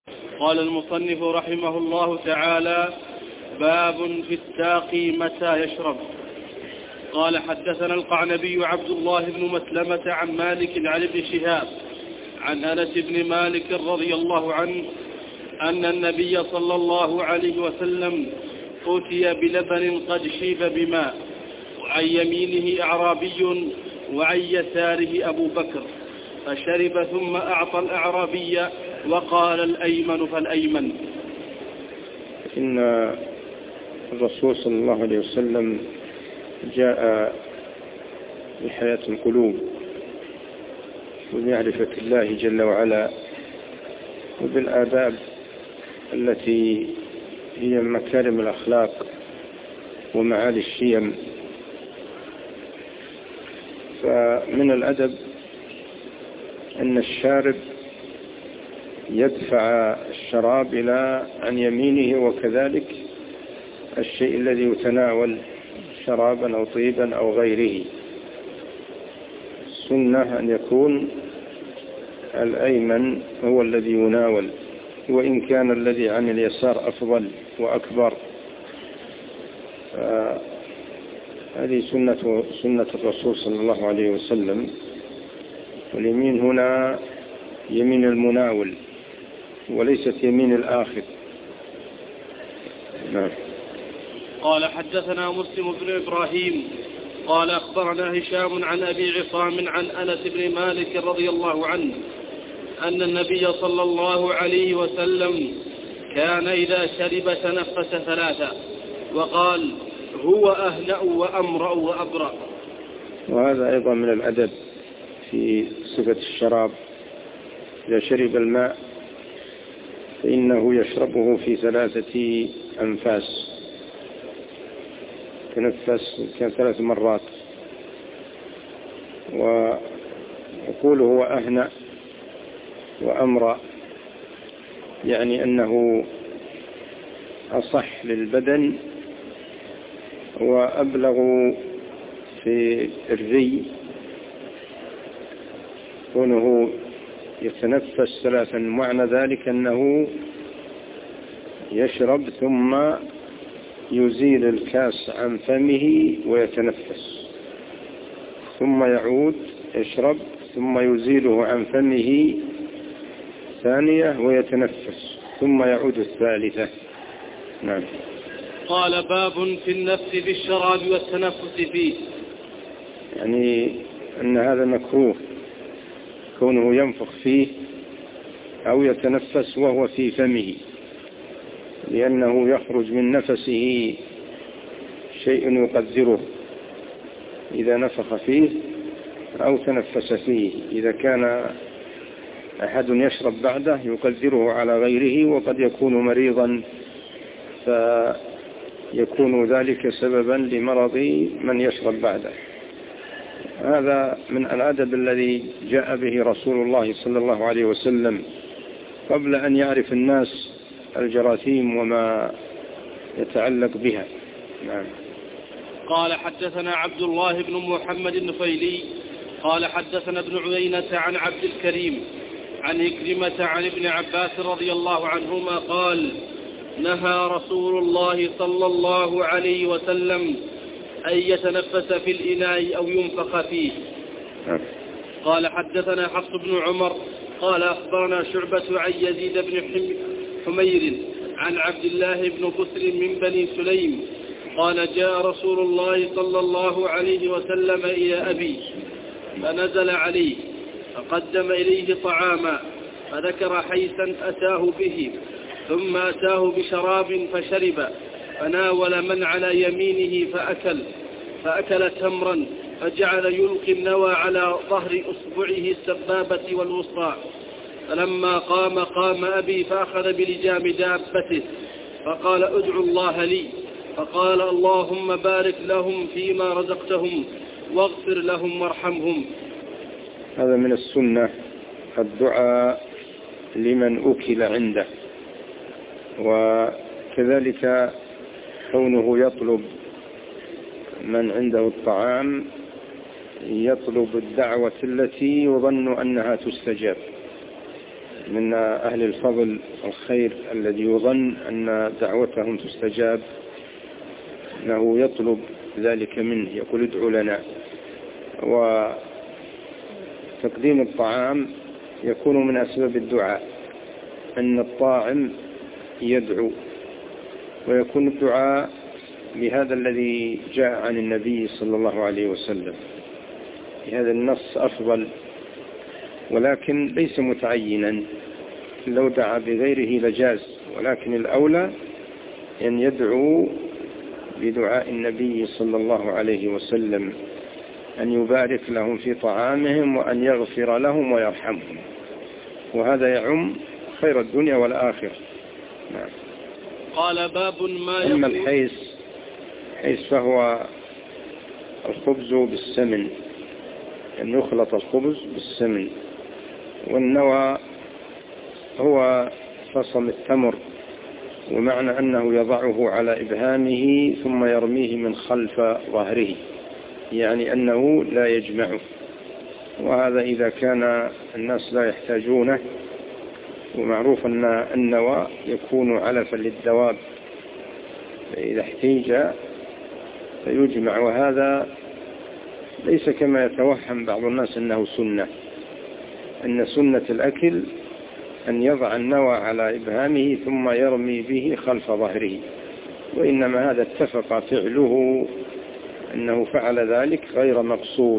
قال المصنف رحمه الله تعالى: باب في الساقي متى يشرب. قال: حدثنا القعنبي عبد الله بن مسلمة عن مالك عن ابن شهاب عن أنس بن مالك رضي الله عنه أن النبي صلى الله عليه وسلم أتي بلبن قد شيب بماء، وعن يمينه أعرابي وعن يساره أبو بكر، فشرب ثم أعطى الأعرابي وقال: الأيمن فالأيمن. إن الرسول صلى الله عليه وسلم جاء بحياة القلوب وبمعرفة الله جل وعلا وبالآداب التي هي مكارم الأخلاق ومعالي الشيم. فمن الأدب أن الشارب يدفع الشراب إلى عن يمينه، وكذلك الشيء الذي يتناول شرابا أو طيبا أو غيره، السنة أن يكون الأيمن هو الذي يناول، وإن كان الذي عن اليسار أفضل وأكبر. هذه سنة الرسول صلى الله عليه وسلم. واليمين هنا يمين المناول وليست يمين الآخر. نعم. قال: حدثنا مسلم بن إبراهيم قال: أخبرنا هشام عن أبي عصام عن أنس بن مالك رضي الله عنه أن النبي صلى الله عليه وسلم كان إذا شرب تنفس ثلاثة وقال: هو أهنأ وأمرأ وأبرأ. وهذا أيضا من الأدب في صفة الشراب. إذا شرب الماء فإنه يشربه في 3 أنفاس، تنفس كان 3 مرات. ويقول هو أهنأ وأمرأ، يعني أنه أصح للبدن وأبلغ في الري، كونه يتنفس 3. معنى ذلك أنه يشرب ثم يزيل الكاس عن فمه ويتنفس، ثم يعود يشرب ثم يزيله عن فمه ثانية ويتنفس، ثم يعود الثالثة. نعم. قال: باب في النفس بالشراب والتنفس فيه. يعني أن هذا مكروه، كونه ينفخ فيه أو يتنفس وهو في فمه، لأنه يخرج من نفسه شيء يقدره إذا نفخ فيه أو تنفس فيه. إذا كان أحد يشرب بعده يقدره على غيره، وقد يكون مريضا فيكون ذلك سببا لمرض من يشرب بعده. هذا من الأدب الذي جاء به رسول الله صلى الله عليه وسلم قبل أن يعرف الناس الجراثيم وما يتعلق بها. نعم. قال: حدثنا عبد الله بن محمد النفيلي قال: حدثنا ابن عيينة عن عبد الكريم عن إكرمة عن ابن عباس رضي الله عنهما قال: نهى رسول الله صلى الله عليه وسلم أن يتنفس في الإناء أو ينفخ فيه. قال: حدثنا حفص بن عمر قال: أخبرنا شعبة عن يزيد بن حمير عن عبد الله بن بسر من بني سليم قال: جاء رسول الله صلى الله عليه وسلم إلى أبي فنزل عليه فقدم إليه طعاما، فذكر حيثا أتاه به، ثم أتاه بشراب فشرب، فناول من على يمينه فأكل تمرا، فجعل يلقي النوى على ظهر أصبعه السبابة والوسطى. فلما قام أبي فأخذ بلجام دابته فقال: ادعوا الله لي. فقال: اللهم بارك لهم فيما رزقتهم واغفر لهم وارحمهم. هذا من السنة الدعاء لمن أكل عنده، وكذلك كونه يطلب من عنده الطعام يطلب الدعوة التي يظن أنها تستجاب. من أهل الفضل الخير الذي يظن أن دعوتهم تستجاب أنه يطلب ذلك منه، يقول ادعو لنا. وتقديم الطعام يكون من أسباب الدعاء، أن الطاعم يدعو، ويكون الدعاء بهذا الذي جاء عن النبي صلى الله عليه وسلم. هذا النص أفضل، ولكن ليس متعينا، لو دعا بغيره لجاز، ولكن الأولى أن يدعو بدعاء النبي صلى الله عليه وسلم، أن يبارك لهم في طعامهم وأن يغفر لهم ويرحمهم، وهذا يعم خير الدنيا والآخرة. نعم. قال باب ما أما الحيث فهو الخبز بالسمن، أن يخلط الخبز بالسمن، والنوى هو فصل التمر، ومعنى أنه يضعه على إبهامه ثم يرميه من خلف ظهره، يعني أنه لا يجمعه، وهذا إذا كان الناس لا يحتاجونه. ومعروف أن النوى يكون علفا للدواب، فإذا احتيج فيجمع، وهذا ليس كما يتوهم بعض الناس أنه سنة، أن سنة الأكل أن يضع النوى على إبهامه ثم يرمي به خلف ظهره، وإنما هذا اتفق فعله أنه فعل ذلك غير مقصود.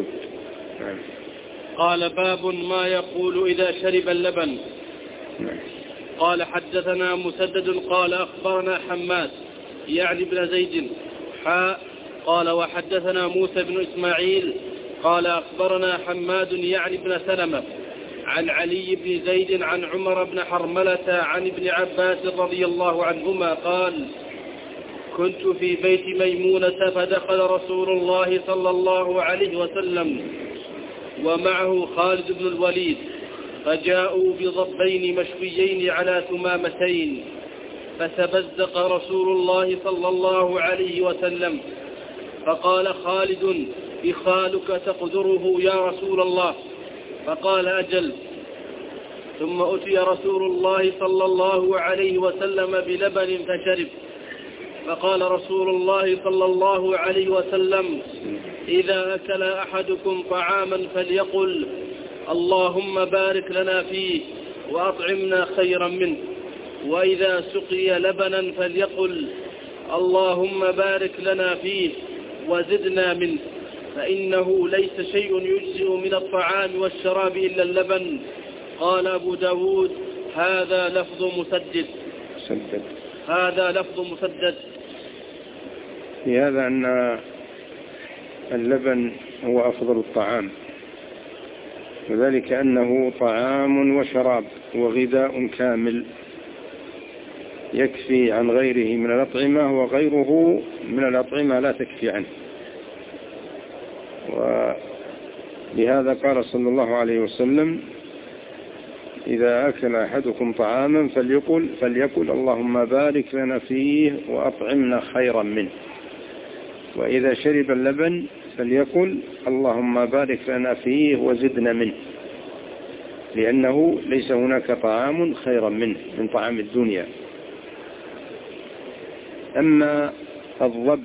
قال باب ما يقول إذا شرب اللبن. قال حدثنا مسدد قال أخبرنا حماد يعني بن زيد قال وحدثنا موسى بن إسماعيل قال أخبرنا حماد يعني بن سلمة عن علي بن زيد عن عمر بن حرملة عن ابن عباس رضي الله عنهما قال كنت في بيت ميمونة فدخل رسول الله صلى الله عليه وسلم ومعه خالد بن الوليد، فجاءوا بضبين مشويين على ثمامتين، فتبزق رسول الله صلى الله عليه وسلم، فقال خالد إخالك تقدره يا رسول الله؟ فقال أجل. ثم أتي رسول الله صلى الله عليه وسلم بلبن فشرب، فقال رسول الله صلى الله عليه وسلم إذا أكل أحدكم طعاما فليقل اللهم بارك لنا فيه وأطعمنا خيرا منه، وإذا سقي لبنا فليقل اللهم بارك لنا فيه وزدنا منه، فإنه ليس شيء يجزئ من الطعام والشراب إلا اللبن. قال أبو داود هذا لفظ مسدد. هذا لفظ مسدد. في هذا أن اللبن هو أفضل الطعام، وذلك أنه طعام وشراب وغذاء كامل يكفي عن غيره من الأطعمة، وغيره من الأطعمة لا تكفي عنه. ولهذا قال صلى الله عليه وسلم إذا أكل أحدكم طعاما فليقل اللهم بارك لنا فيه وأطعمنا خيرا منه، وإذا شرب اللبن فليقل اللهم بارك لنا فيه وزدنا منه، لأنه ليس هناك طعام خيرا منه من طعام الدنيا. أما الضب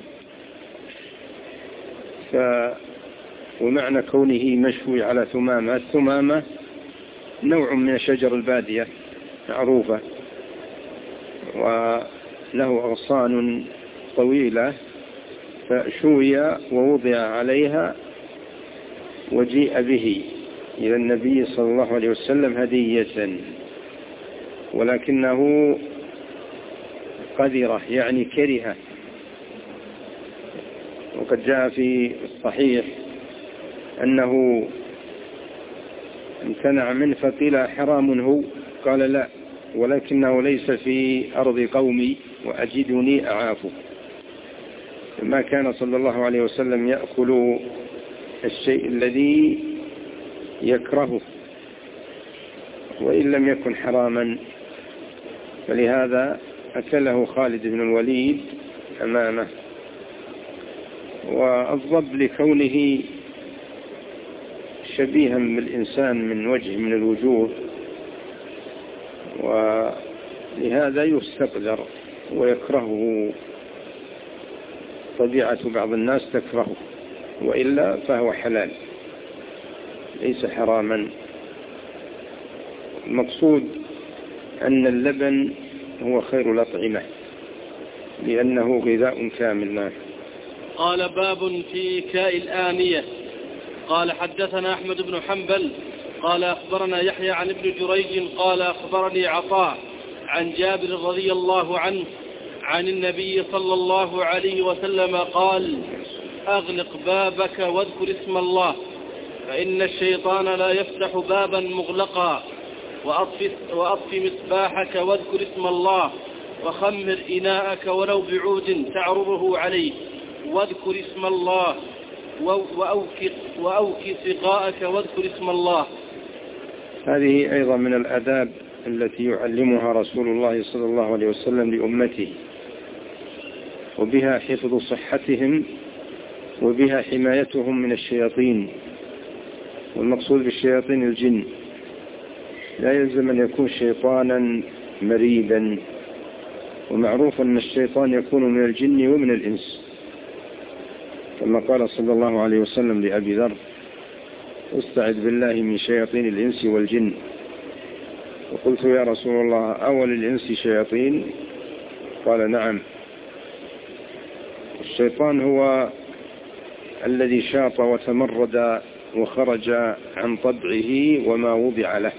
ومعنى كونه مشوي على ثمامة، الثمامة نوع من شجر البادية معروفة، وله أغصان طويلة، فشوي ووضع عليها وجيء به إلى النبي صلى الله عليه وسلم هدية، ولكنه قذرة يعني كرهة. وقد جاء في الصحيح أنه امتنع منه، فقيل حرام هو؟ قال لا، ولكنه ليس في أرض قومي وأجدني أعافه. ما كان صلى الله عليه وسلم يأكل الشيء الذي يكرهه وإن لم يكن حراما، فلهذا أكله خالد بن الوليد أمامه. والضب لكونه شبيها بالإنسان من وجه من الوجوه، ولهذا يستقدر ويكرهه، طبيعة بعض الناس تكرهه، وإلا فهو حلال ليس حراما. المقصود أن اللبن هو خير الأطعمة لأنه غذاء كامل. قال باب في كاء الآنية. قال حدثنا أحمد بن حنبل قال أخبرنا يحيى عن ابن جريج قال أخبرني عطاء عن جابر رضي الله عنه عن النبي صلى الله عليه وسلم قال: أغلق بابك واذكر اسم الله، فإن الشيطان لا يفتح بابا مغلقا، وأطف مصباحك واذكر اسم الله، وخمر إناءك ولو بعود تعرضه عليه واذكر اسم الله، وأوك سقاءك واذكر اسم الله. هذه أيضا من الآداب التي يعلمها رسول الله صلى الله عليه وسلم لأمته، وبها حفظ صحتهم وبها حمايتهم من الشياطين. والمقصود بالشياطين الجن، لا يلزم أن يكون شيطانا مريدا، ومعروف أن الشيطان يكون من الجن ومن الإنس، كما قال صلى الله عليه وسلم لأبي ذر: استعذ بالله من شياطين الإنس والجن. وقلت: يا رسول الله، أول الإنس شياطين؟ قال: نعم. الشيطان هو الذي شاط وتمرد وخرج عن طبعه وما وضع له.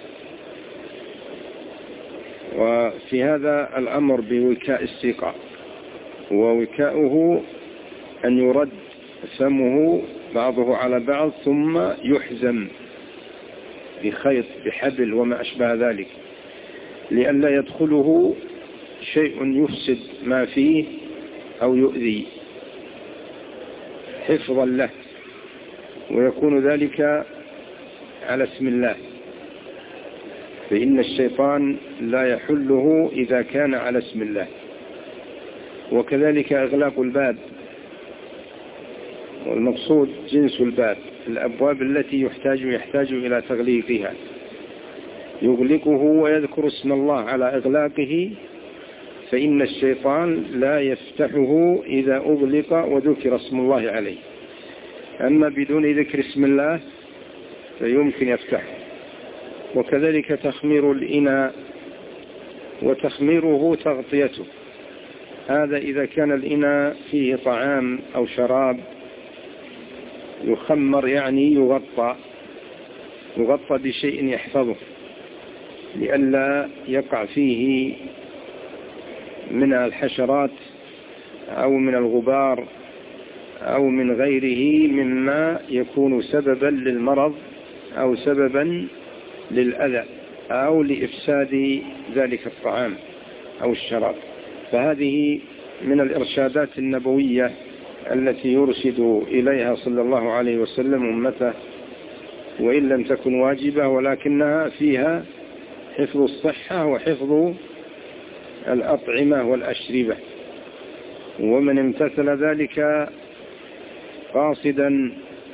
وفي هذا الأمر بوكاء السقاء، ووكاؤه أن يرد فمه بعضه على بعض ثم يحزم بخيط بحبل وما أشبه ذلك، لئلا يدخله شيء يفسد ما فيه أو يؤذي، حفظا له، ويكون ذلك على اسم الله، فإن الشيطان لا يحله إذا كان على اسم الله. وكذلك إغلاق الباب، والمقصود جنس الباب، الأبواب التي يحتاج إلى تغليقها، يغلقه ويذكر اسم الله على إغلاقه، فإن الشيطان لا يفتحه إذا أغلق وذكر اسم الله عليه. أما بدون ذكر اسم الله فيمكن يفتحه. وكذلك تخمير الإناء، وتخميره تغطيته، هذا إذا كان الإناء فيه طعام أو شراب يخمر، يعني يغطى بشيء يحفظه لئلا يقع فيه من الحشرات أو من الغبار أو من غيره مما يكون سببا للمرض أو سببا للأذى أو لإفساد ذلك الطعام أو الشراب. فهذه من الإرشادات النبوية التي يرشد إليها صلى الله عليه وسلم أمته، وإن لم تكن واجبة ولكنها فيها حفظ الصحة وحفظ الأطعمة والأشربة. ومن امتثل ذلك قاصدا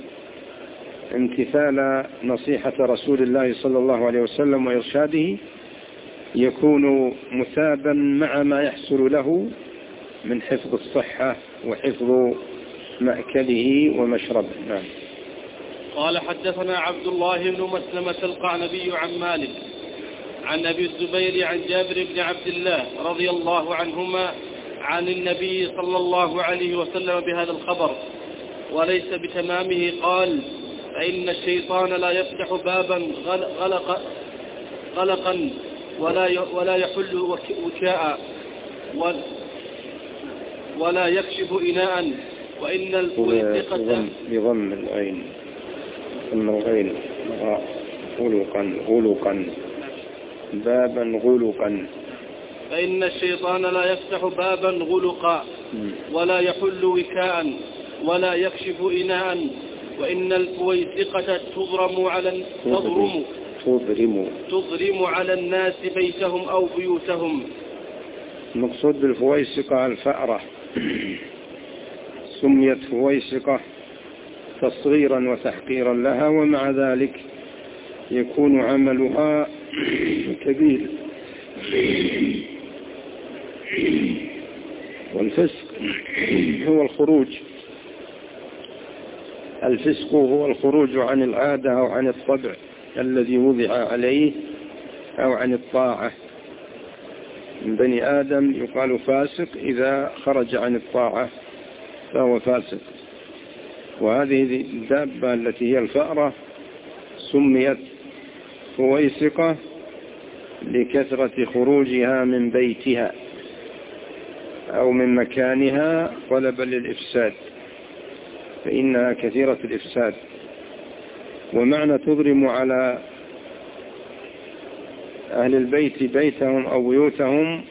امتثال نصيحة رسول الله صلى الله عليه وسلم وإرشاده يكون مثابا مع ما يحصل له من حفظ الصحة وحفظ مأكله ومشربه. نعم. قال حدثنا عبد الله بن مسلمة القعنبي عن مالك عن أبي الزبير عن جابر بن عبد الله رضي الله عنهما عن النبي صلى الله عليه وسلم بهذا الخبر وليس بتمامه. قال: فإن الشيطان لا يفتح بابا غلقا ولا يحل وكاء ولا يكشف إناء، وإن الفويسقة بضم العين ثم الغين غلقا بابا غلقا. فإن الشيطان لا يفتح بابا غلقا ولا يحل وكاء ولا يكشف إناء، وإن الفويسقة تضرم على الناس بيتهم أو بيوتهم. المقصود بالفويسقة الفأرة، سميت فويسقة تصغيرا وتحقيرا لها، ومع ذلك يكون عملها كبير والفسق هو الخروج. الفسق هو الخروج عن العادة أو عن الطبع الذي وضع عليه أو عن الطاعة. من بني آدم يقال فاسق إذا خرج عن الطاعة فهو فاسق. وهذه الدابة التي هي الفأرة سميت فويسقة لكثرة خروجها من بيتها أو من مكانها طلبا للإفساد، فإنها كثيرة الإفساد. ومعنى تضرم على أهل البيت بيتهم أو بيوتهم،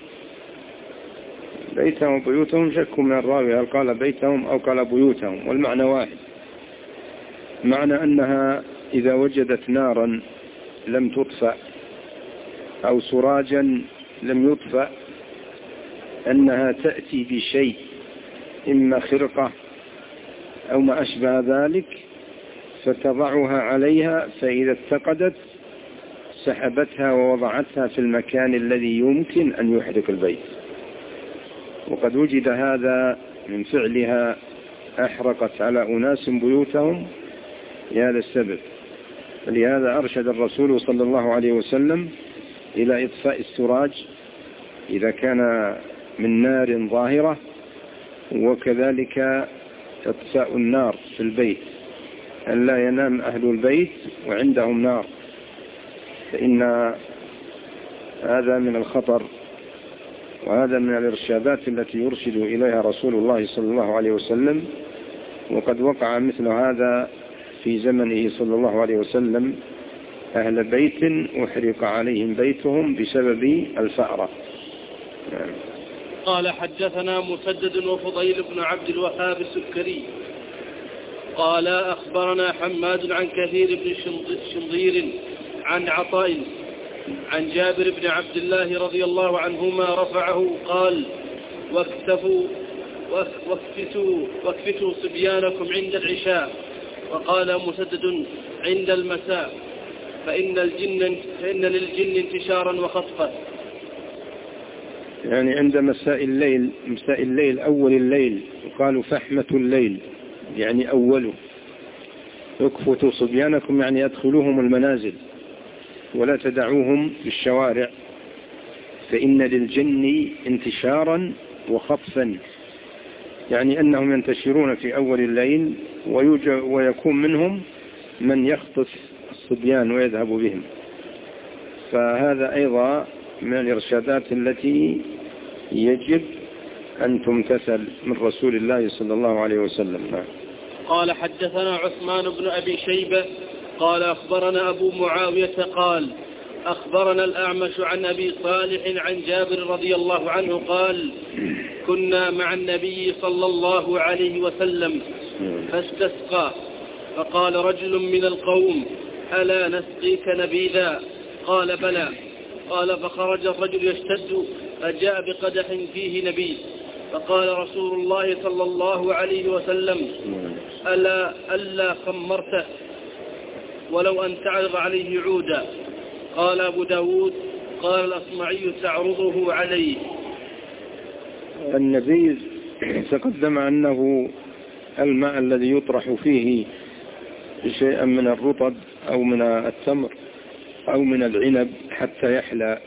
بيتهم وبيوتهم شك من الراوي هل قال بيتهم أو قال بيوتهم، والمعنى واحد. معنى أنها إذا وجدت نارا لم تطفأ أو سراجا لم يطفأ أنها تأتي بشيء إما خرقة أو ما أشبه ذلك فتضعها عليها، فإذا اتقدت سحبتها ووضعتها في المكان الذي يمكن أن يحرق البيت. وقد وجد هذا من فعلها، أحرقت على أناس بيوتهم لهذا السبب. فلهذا أرشد الرسول صلى الله عليه وسلم إلى إطفاء السراج إذا كان من نار ظاهرة، وكذلك إطفاء النار في البيت، أن لا ينام أهل البيت وعندهم نار، فإن هذا من الخطر. وهذا من الإرشادات التي يرشد إليها رسول الله صلى الله عليه وسلم. وقد وقع مثل هذا في زمنه صلى الله عليه وسلم، أهل بيت أحرق عليهم بيتهم بسبب الفأرة. قال حدثنا مسدد وفضيل بن عبد الوهاب السكري قال أخبرنا حماد عن كثير بن شنظير عن عطاء عن جابر بن عبد الله رضي الله عنهما رفعه قال واكفتوا صبيانكم عند العشاء. وقال مسدد عند المساء، فإن للجن انتشارا وخطفا. يعني عند مساء الليل أول الليل، وقالوا فحمة الليل يعني أوله. اكفتوا صبيانكم يعني أدخلوهم المنازل ولا تدعوهم في الشوارع، فإن للجن انتشارا وخطفا، يعني أنهم ينتشرون في أول الليل ويكون منهم من يخطف الصبيان ويذهب بهم. فهذا أيضا من الإرشادات التي يجب أن تمتثل من رسول الله صلى الله عليه وسلم. قال حدثنا عثمان بن أبي شيبة قال أخبرنا أبو معاوية قال أخبرنا الأعمش عن أبي صالح عن جابر رضي الله عنه قال كنا مع النبي صلى الله عليه وسلم فاستسقى، فقال رجل من القوم ألا نسقيك نبيذا؟ قال بلى. قال فخرج الرجل يشتد فجاء بقدح فيه نبيذ، فقال رسول الله صلى الله عليه وسلم ألا خمرته ولو أن تعرض عليه عودا؟ قال أبو داود قال الأصمعي تعرضه عليه. النبيذ تقدم أنه الماء الذي يطرح فيه شيئا من الرطب أو من التمر أو من العنب حتى يحلى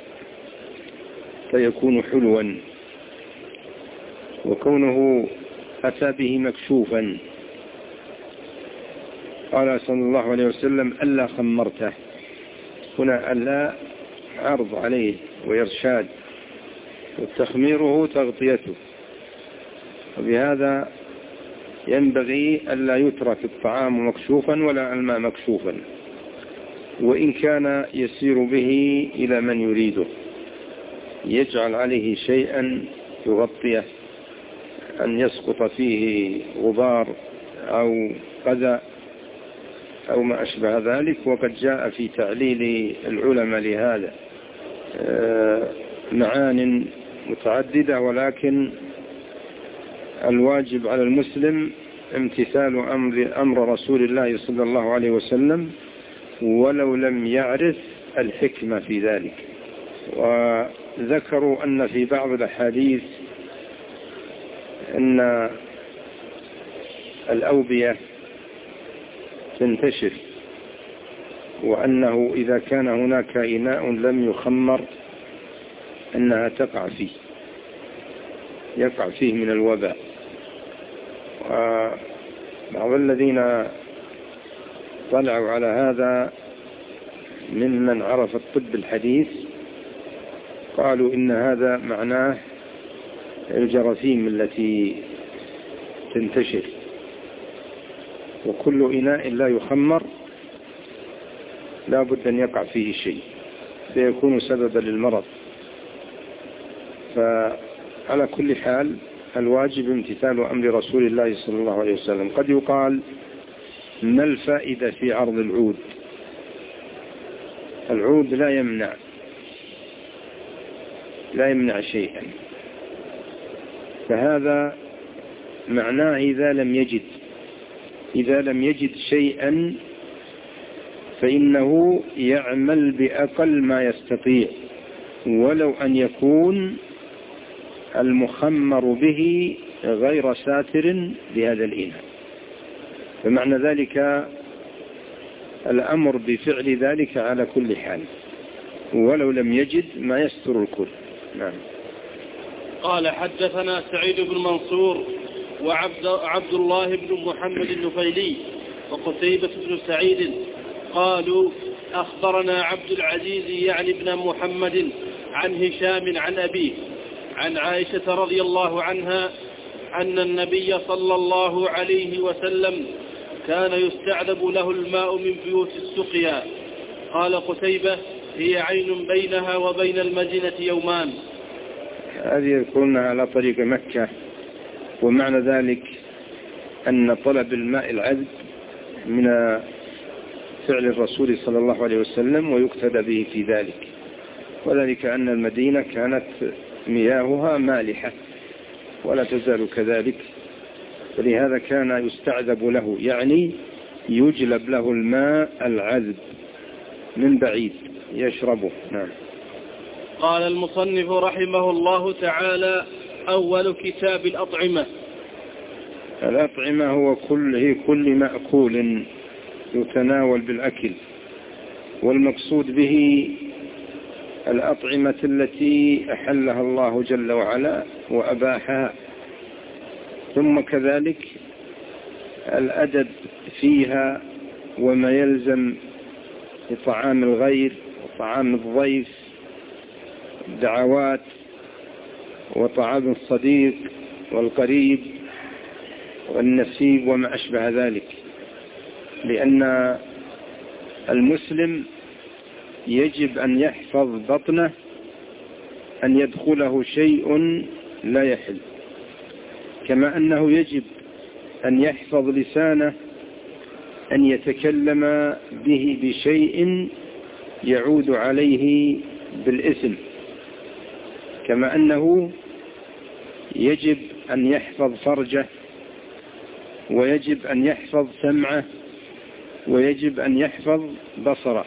فيكون حلوا، وكونه أتى به مكشوفا. قال صلى الله عليه وسلم ألا خمرته، هنا ألا عرض عليه وإرشاد، والتخميره تغطيته. وبهذا ينبغي ألا يترك الطعام مكشوفا ولا الماء مكشوفا، وإن كان يسير به إلى من يريده، يجعل عليه شيئا يغطيه، أن يسقط فيه غبار أو قذى أو ما أشبه ذلك. وقد جاء في تعليل العلماء لهذا معان متعددة، ولكن الواجب على المسلم امتثال أمر رسول الله صلى الله عليه وسلم ولو لم يعرف الحكمة في ذلك. وذكروا أن في بعض الأحاديث أن الأوبية تنتشر، وأنه إذا كان هناك إناء لم يخمر أنها يقع فيه من الوباء. وبعض الذين طلعوا على هذا ممن عرف الطب الحديث قالوا إن هذا معناه الجراثيم التي تنتشر، وكل إناء لا يخمر لا بد أن يقع فيه شيء فيكون سببا للمرض. فعلى كل حال الواجب امتثال أمر رسول الله صلى الله عليه وسلم. قد يقال ما الفائدة في عرض العود؟ العود لا يمنع شيئا، فهذا معناه إذا لم يجد شيئا فإنه يعمل بأقل ما يستطيع، ولو أن يكون المخمر به غير ساتر لهذا الإناء. فمعنى ذلك الأمر بفعل ذلك على كل حال، ولو لم يجد ما يستر الكل. نعم. قال حدثنا سعيد بن منصور وعبد الله بن محمد النفيلي وقتيبة بن سعيد قالوا أخبرنا عبد العزيز يعني بن محمد عن هشام عن أبيه عن عائشة رضي الله عنها أن النبي صلى الله عليه وسلم كان يستعذب له الماء من بيوت السقيا. قال قتيبة هي عين بينها وبين المدينة يومان. هذه يذكرونها على طريق مكة، ومعنى ذلك أن طلب الماء العذب من فعل الرسول صلى الله عليه وسلم ويقتدى به في ذلك، وذلك أن المدينة كانت مياهها مالحة ولا تزال كذلك، فلهذا كان يستعذب له، يعني يجلب له الماء العذب من بعيد يشربه. نعم. قال المصنف رحمه الله تعالى: أول كتاب الأطعمة. الأطعمة هو كل مأكول يتناول بالأكل، والمقصود به الأطعمة التي أحلها الله جل وعلا وأباحها، ثم كذلك الأدب فيها وما يلزم لطعام الغير وطعام الضيف، الدعوات وطعام الصديق والقريب والنسيب وما أشبه ذلك، لأن المسلم يجب أن يحفظ بطنه أن يدخله شيء لا يحل، كما أنه يجب أن يحفظ لسانه أن يتكلم به بشيء يعود عليه بالإثم، كما أنه يجب أن يحفظ فرجه، ويجب أن يحفظ سمعه، ويجب أن يحفظ بصره.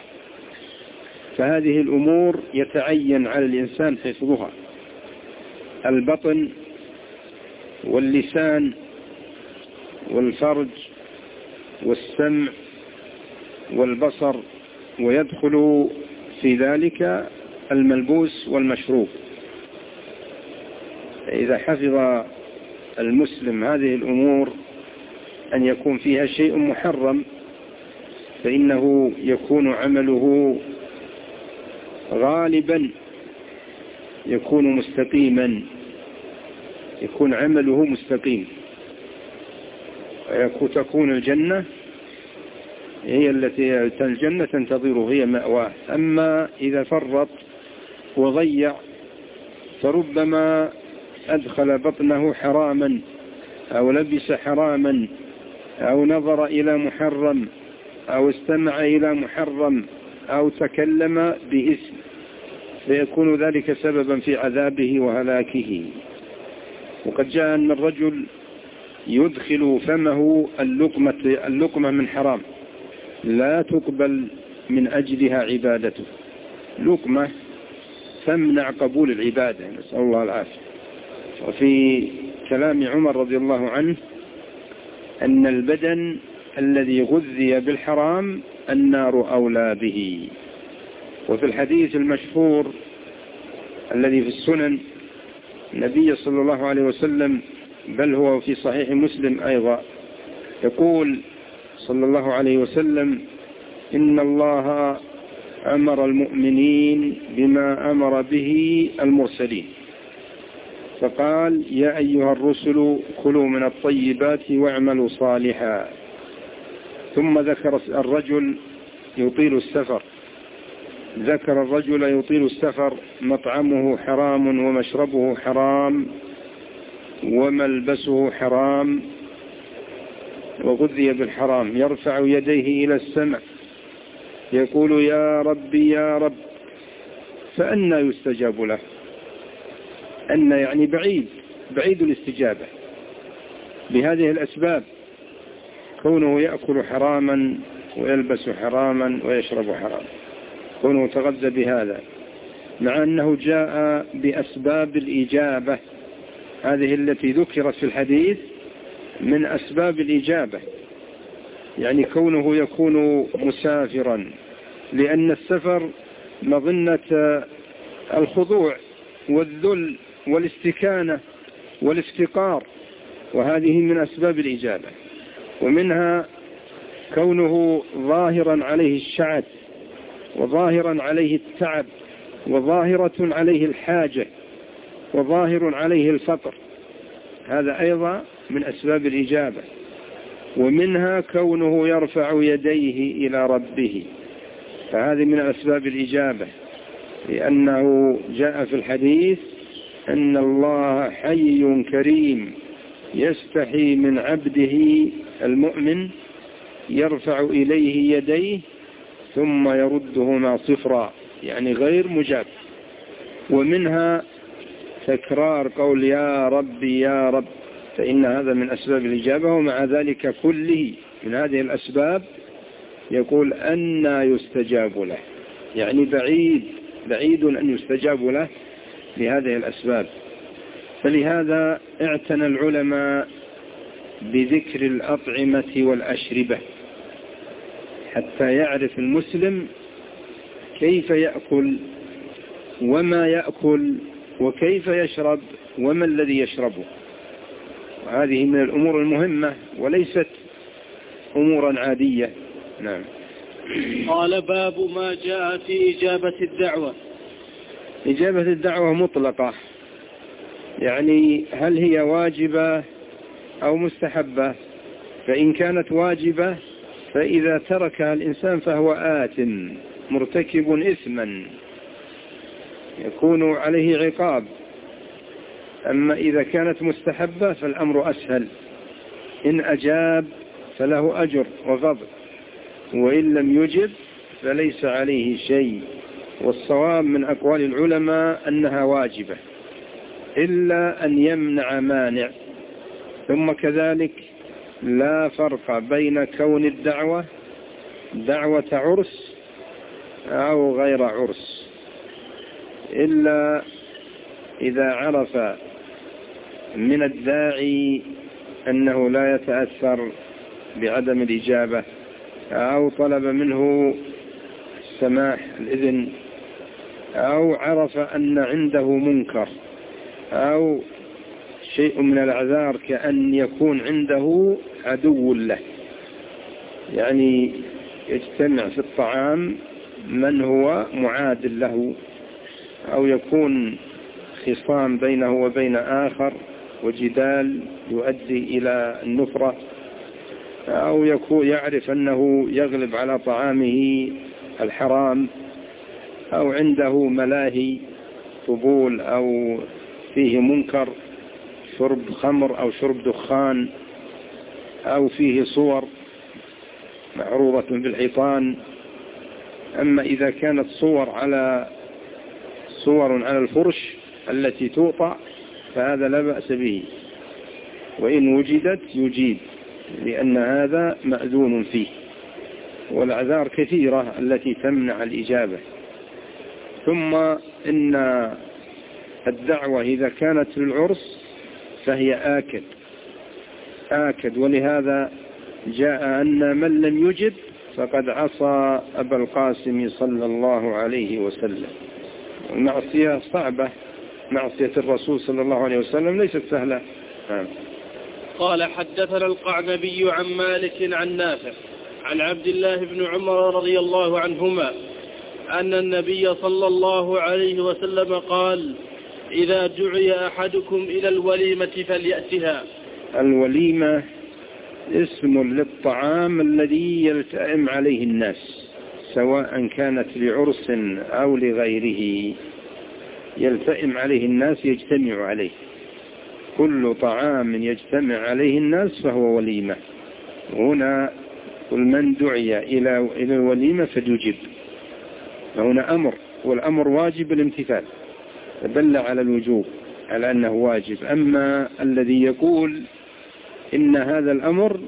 فهذه الأمور يتعين على الإنسان حفظها: البطن واللسان والفرج والسمع والبصر، ويدخل في ذلك الملبوس والمشروب. إذا حفظ المسلم هذه الأمور أن يكون فيها شيء محرم فإنه يكون عمله غالبا يكون مستقيما، يكون عمله مستقيم، وتكون الجنة هي الجنة تنتظره، هي مأواه. أما إذا فرط وضيع فربما أدخل بطنه حراما، أو لبس حراما، أو نظر إلى محرم، أو استمع إلى محرم، أو تكلم بإثم، فيكون ذلك سببا في عذابه وهلاكه. وقد جاء أن الرجل يدخل فمه اللقمة من حرام لا تقبل من أجلها عبادته، لقمة تمنع قبول العبادة، نسأل الله العافية. وفي كلام عمر رضي الله عنه أن البدن الذي غذي بالحرام النار أولى به. وفي الحديث المشهور الذي في السنن النبي صلى الله عليه وسلم، بل هو في صحيح مسلم أيضا، يقول صلى الله عليه وسلم: إن الله أمر المؤمنين بما أمر به المرسلين، فقال: يا أيها الرسل كلوا من الطيبات واعملوا صالحا. ثم ذكر الرجل يطيل السفر، ذكر الرجل يطيل السفر مطعمه حرام ومشربه حرام وملبسه حرام وغذي بالحرام، يرفع يديه إلى السماء يقول: يا ربي يا رب، فأنى يستجاب له. أن يعني بعيد الاستجابة بهذه الأسباب، كونه يأكل حراما ويلبس حراما ويشرب حراما، كونه تغذى بهذا، مع أنه جاء بأسباب الإجابة هذه التي ذكرت في الحديث من أسباب الإجابة، يعني كونه يكون مسافرا، لأن السفر مظنة الخضوع والذل والاستكانة والافتقار، وهذه من أسباب الإجابة. ومنها كونه ظاهرا عليه الشعث، وظاهرا عليه التعب، وظاهرة عليه الحاجة، وظاهر عليه الفقر، هذا أيضا من أسباب الإجابة. ومنها كونه يرفع يديه إلى ربه، فهذه من أسباب الإجابة، لأنه جاء في الحديث أن الله حي كريم يستحي من عبده المؤمن، يرفع إليه يديه ثم يردهما صفرا، يعني غير مجاب. ومنها تكرار قول يا ربي يا رب، فإن هذا من أسباب الإجابة. ومع ذلك كله من هذه الأسباب يقول أن يستجاب له، يعني بعيد أن يستجاب له لهذه الأسباب. فلهذا اعتنى العلماء بذكر الأطعمة والأشربة حتى يعرف المسلم كيف يأكل وما يأكل وكيف يشرب وما الذي يشربه، وهذه من الأمور المهمة وليست أمورا عادية. نعم. قال: باب ما جاء في إجابة الدعوة. إجابة الدعوة مطلقة، يعني هل هي واجبة أو مستحبة؟ فإن كانت واجبة فإذا تركها الإنسان فهو آثم مرتكب إثما يكون عليه عقاب. أما إذا كانت مستحبة فالأمر أسهل، إن أجاب فله أجر وفضل، وإن لم يجب فليس عليه شيء. والصواب من أقوال العلماء أنها واجبة إلا أن يمنع مانع. ثم كذلك لا فرق بين كون الدعوة دعوة عرس أو غير عرس، إلا إذا عرف من الداعي أنه لا يتأثر بعدم الإجابة، أو طلب منه السماح الإذن، أو عرف أن عنده منكر أو شيء من الأعذار، كأن يكون عنده عدو له، يعني يجتمع في الطعام من هو معاد له، أو يكون خصام بينه وبين آخر وجدال يؤدي إلى النفرة، أو يكون يعرف أنه يغلب على طعامه الحرام، أو عنده ملاهي طبول، أو فيه منكر شرب خمر أو شرب دخان، أو فيه صور معروضة بالحيطان. أما إذا كانت صور على الفرش التي توطأ فهذا لا بأس به، وإن وجدت يجيب، لأن هذا مأذون فيه. والأعذار كثيرة التي تمنع الإجابة. ثم إن الدعوة إذا كانت للعرس فهي آكد، ولهذا جاء أن من لم يجب فقد عصى أبا القاسم صلى الله عليه وسلم. المعصية صعبة، معصية الرسول صلى الله عليه وسلم ليست سهلة. قال حدثنا القعنبي عن مالك عن نافع عن عبد الله بن عمر رضي الله عنهما أن النبي صلى الله عليه وسلم قال: إذا دعي أحدكم إلى الوليمة فليأتها. الوليمة اسم للطعام الذي يلتئم عليه الناس، سواء كانت لعرس أو لغيره، يلتئم عليه الناس، يجتمع عليه. كل طعام يجتمع عليه الناس فهو وليمة. هنا من دعي إلى الوليمة فليجب. هنا أمر، والأمر واجب الامتثال، دل على الوجوب، على أنه واجب. أما الذي يقول إن هذا الأمر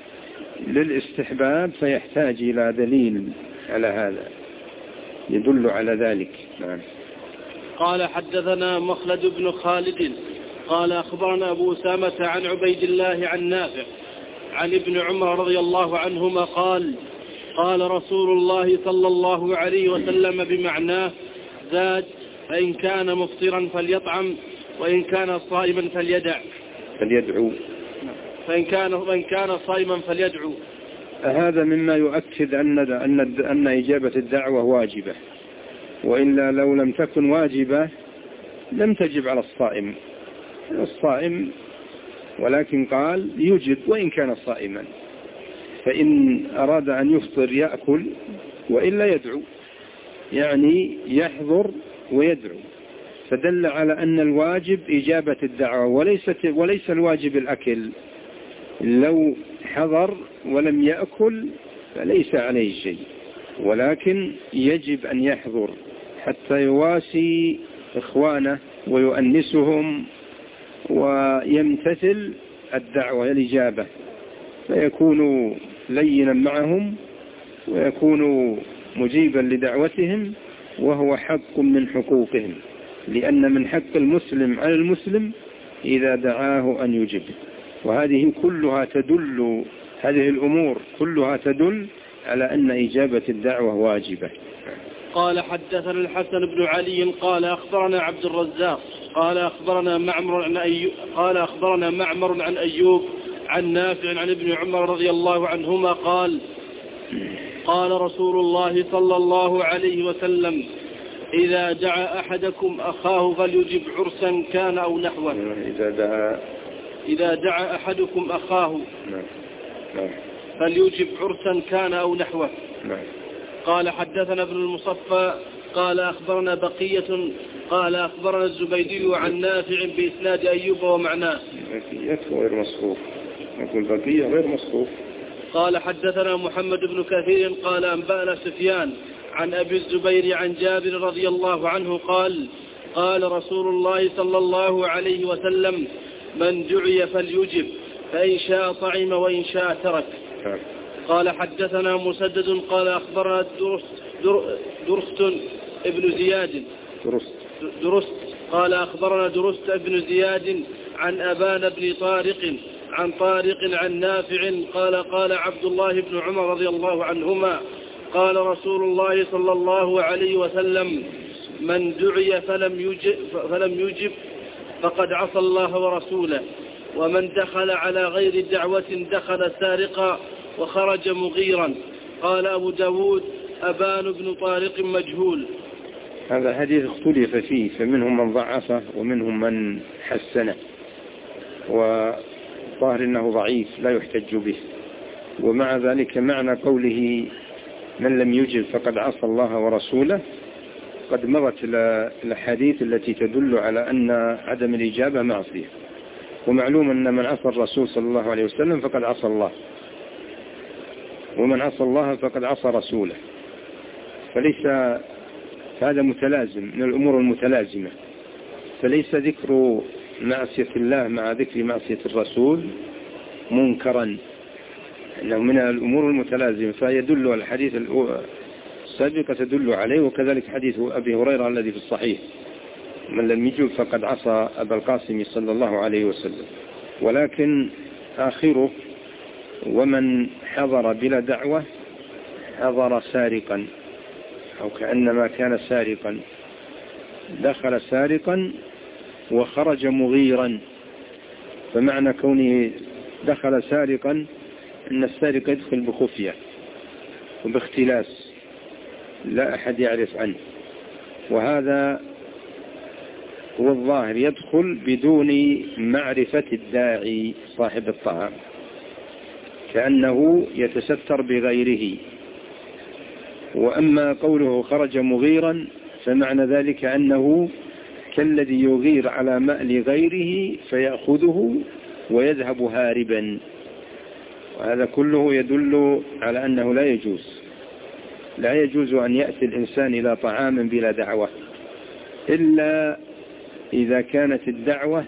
للاستحباب فيحتاج إلى دليل على هذا يدل على ذلك. نعم. قال حدثنا مخلد بن خالد قال أخبرنا أبو أسامة عن عبيد الله عن نافع عن ابن عمر رضي الله عنهما قال: قال رسول الله صلى الله عليه وسلم بمعناه: زاد، فإن كان مفطرا فليطعم، وإن كان صائما فليدعو. فإن كان صائما فليدعو. هذا مما يؤكد أن إجابة الدعوة واجبة، وإلا لو لم تكن واجبة لم تجب على الصائم، ولكن قال يجب وإن كان صائما، فإن أراد أن يفطر يأكل وإلا يدعو، يعني يحضر ويدعو. فدل على أن الواجب إجابة الدعوة وليس الواجب الأكل. لو حضر ولم يأكل فليس عليه شيء، ولكن يجب أن يحضر حتى يواسي إخوانه ويؤنسهم ويمتثل الدعوة الإجابة، فيكون لينا معهم ويكون مجيبا لدعوتهم، وهو حق من حقوقهم، لأن من حق المسلم على المسلم إذا دعاه أن يجب. وهذه كلها تدل، هذه الأمور كلها تدل على أن إجابة الدعوة واجبة. قال حدثنا الحسن بن علي قال أخبرنا عبد الرزاق قال أخبرنا معمر عن أيوب عن نافع عن ابن عمر رضي الله عنهما قال: قال رسول الله صلى الله عليه وسلم: إذا دعا أحدكم أخاه فليجب عرسا كان أو نحوه. إذا دعا أحدكم أخاه فليجب عرسا كان أو نحوه. قال حدثنا ابن المصفى قال أخبرنا بقية قال أخبرنا الزبيدي عن نافع بإسناد أيوب ومعناه. بقية غير مصروف، نقول بقية غير مصروف. قال حدثنا محمد بن كثير قال أنبأنا سفيان عن أبي الزبير عن جابر رضي الله عنه قال: قال رسول الله صلى الله عليه وسلم: من دعي فليجب، فإن شاء طعم وإن شاء ترك. قال حدثنا مسدد قال أخبرنا درست ابن زياد قال أخبرنا درست ابن زياد عن أبان بن طارق عن طارق عن نافع قال عبد الله بن عمر رضي الله عنهما: قال رسول الله صلى الله عليه وسلم: من دعي فلم يجب فقد عصى الله ورسوله، ومن دخل على غير دعوة دخل سارقا وخرج مغيرا. قال أبو داود: أبان بن طارق مجهول. هذا حديث اختلف فيه، فمنهم من ضعفه ومنهم من حسنه، وظاهر أنه ضعيف لا يحتج به. ومع ذلك معنى قوله من لم يجب فقد عصى الله ورسوله قد مرت الحديث التي تدل على أن عدم الإجابة معصية، ومعلوم أن من عصى الرسول صلى الله عليه وسلم فقد عصى الله، ومن عصى الله فقد عصى رسوله، فليس هذا متلازم من الأمور المتلازمة، فليس ذكر معصية الله مع ذكر معصية الرسول منكرا، إنه من الأمور المتلازمة. فيدل الحديث السابقة تدل عليه، وكذلك حديث أبي هريرة الذي في الصحيح: من لم يجب فقد عصى أبا القاسم صلى الله عليه وسلم. ولكن آخره: ومن حضر بلا دعوة حضر سارقا، أو كأنما كان سارقا، دخل سارقا وخرج مغيرا. فمعنى كونه دخل سارقا أن السارق يدخل بخفية وباختلاس لا أحد يعرف عنه، وهذا هو الظاهر، يدخل بدون معرفة الداعي صاحب الطعام، كأنه يتستر بغيره. وأما قوله خرج مغيرا فمعنى ذلك أنه كالذي يغير على مأل غيره فيأخذه ويذهب هاربا. وهذا كله يدل على أنه لا يجوز أن يأتي الإنسان إلى طعام بلا دعوة، إلا إذا كانت الدعوة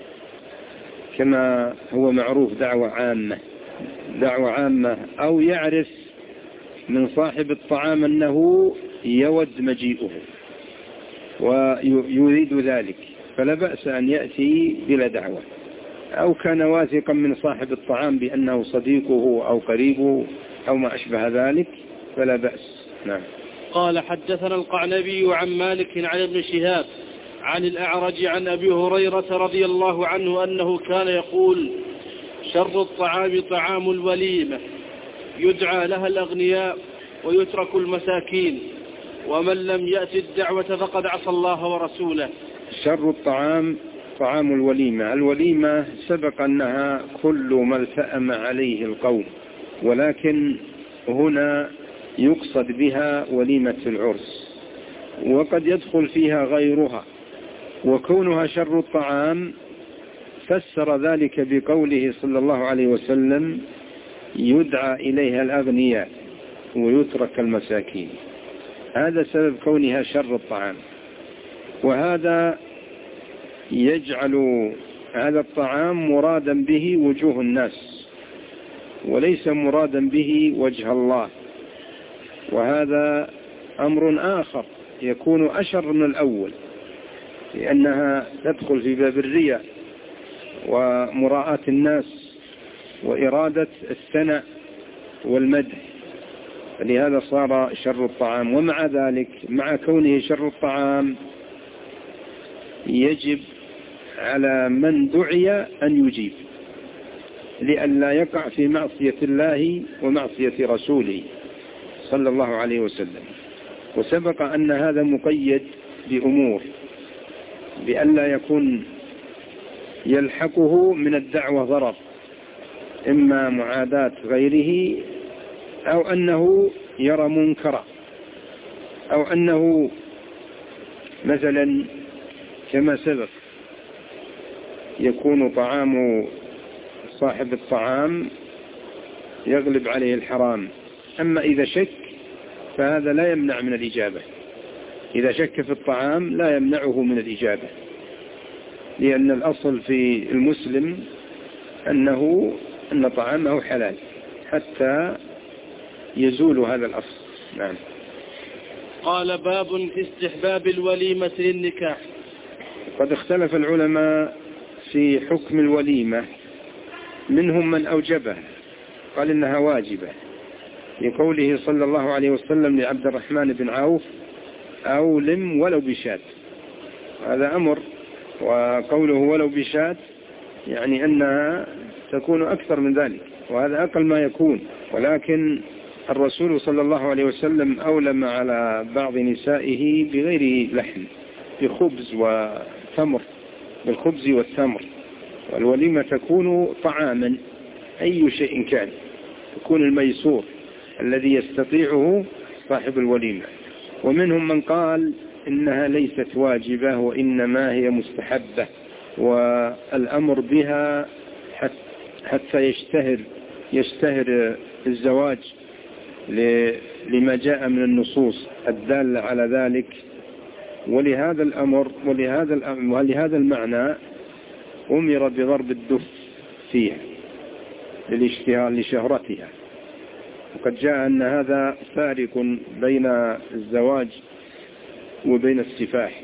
كما هو معروف دعوة عامة، أو يعرف من صاحب الطعام أنه يود مجيئه ويريد ذلك، فلا بأس أن يأتي بلا دعوة. أو كان واثقا من صاحب الطعام بأنه صديقه أو قريبه أو ما أشبه ذلك فلا بأس. نعم. قال: حدثنا القعنبي عن مالك عن ابن شهاب عن الأعرج عن أبي هريرة رضي الله عنه أنه كان يقول: شر الطعام طعام الوليمة، يدعى لها الأغنياء ويترك المساكين، ومن لم يأت الدعوة فقد عصى الله ورسوله. شر الطعام طعام الوليمة. الوليمة سبق أنها كل ما التأم عليه القوم، ولكن هنا يقصد بها وليمة العرس، وقد يدخل فيها غيرها. وكونها شر الطعام فسر ذلك بقوله صلى الله عليه وسلم: يدعى إليها الأغنياء ويترك المساكين. هذا سبب كونها شر الطعام، وهذا يجعل هذا الطعام مرادا به وجوه الناس وليس مرادا به وجه الله، وهذا أمر آخر يكون أشر من الأول، لأنها تدخل في باب الرياء ومراءة الناس وإرادة الثناء والمدح، فلهذا صار شر الطعام. ومع ذلك مع كونه شر الطعام يجب على من دعي أن يجيب، لئلا يقع في معصية الله ومعصية رسوله صلى الله عليه وسلم. وسبق أن هذا مقيد بأمور، بألا يكون يلحقه من الدعوة ضرر، إما معاداة غيره، أو أنه يرى منكرا، أو أنه مثلا كما سبق يكون طعام صاحب الطعام يغلب عليه الحرام. أما إذا شك فهذا لا يمنع من الإجابة، إذا شك في الطعام لا يمنعه من الإجابة، لأن الأصل في المسلم أن طعامه حلال حتى يزول هذا الأصل. نعم. قال: باب في استحباب الوليمة للنكاح. قد اختلف العلماء في حكم الوليمة، منهم من أوجبها قال إنها واجبة، لقوله صلى الله عليه وسلم لعبد الرحمن بن عوف: أولم ولو بشاة. هذا أمر، وقوله ولو بشاة يعني أنها تكون أكثر من ذلك، وهذا أقل ما يكون. ولكن الرسول صلى الله عليه وسلم أولم على بعض نسائه بغير لحم، بخبز وتمر، بالخبز والتمر. والوليمة تكون طعاما أي شيء كان، تكون الميسور الذي يستطيعه صاحب الوليمة. ومنهم من قال إنها ليست واجبة وإنما هي مستحبة، والأمر بها حتى يشتهر الزواج لما جاء من النصوص الدالة على ذلك. ولهذا الأمر ولهذا المعنى أمر بضرب الدف فيها للاشتهار لشهرتها. وقد جاء أن هذا فارق بين الزواج وبين السفاح،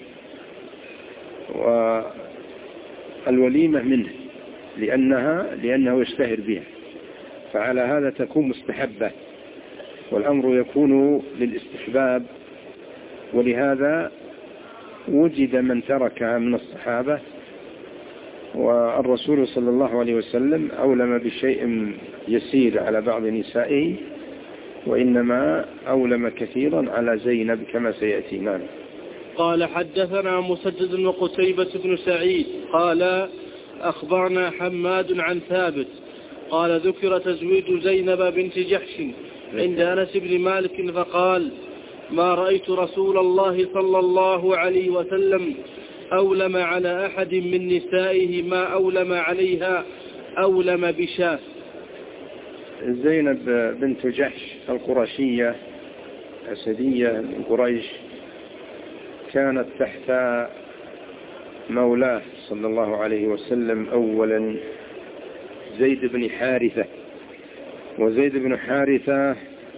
والوليمة منه لأنه يشتهر بها، فعلى هذا تكون مستحبة، والأمر يكون للاستحباب، ولهذا وجد من تركها من الصحابة، والرسول صلى الله عليه وسلم أولم بشيء يسير على بعض نسائه، وإنما أولم كثيرا على زينب كما سيأتي. نعم. قال حدثنا مسدد وقتيبة بن سعيد قال أخبرنا حماد عن ثابت قال ذكر تزويج زينب بنت جحش عند أنس بن مالك فقال ما رأيت رسول الله صلى الله عليه وسلم أولم على أحد من نسائه ما أولم عليها أولم بشاه. زينب بنت جحش القرشية أسدية من قريش، كانت تحت مولاه صلى الله عليه وسلم أولا زيد بن حارثة، وزيد بن حارثة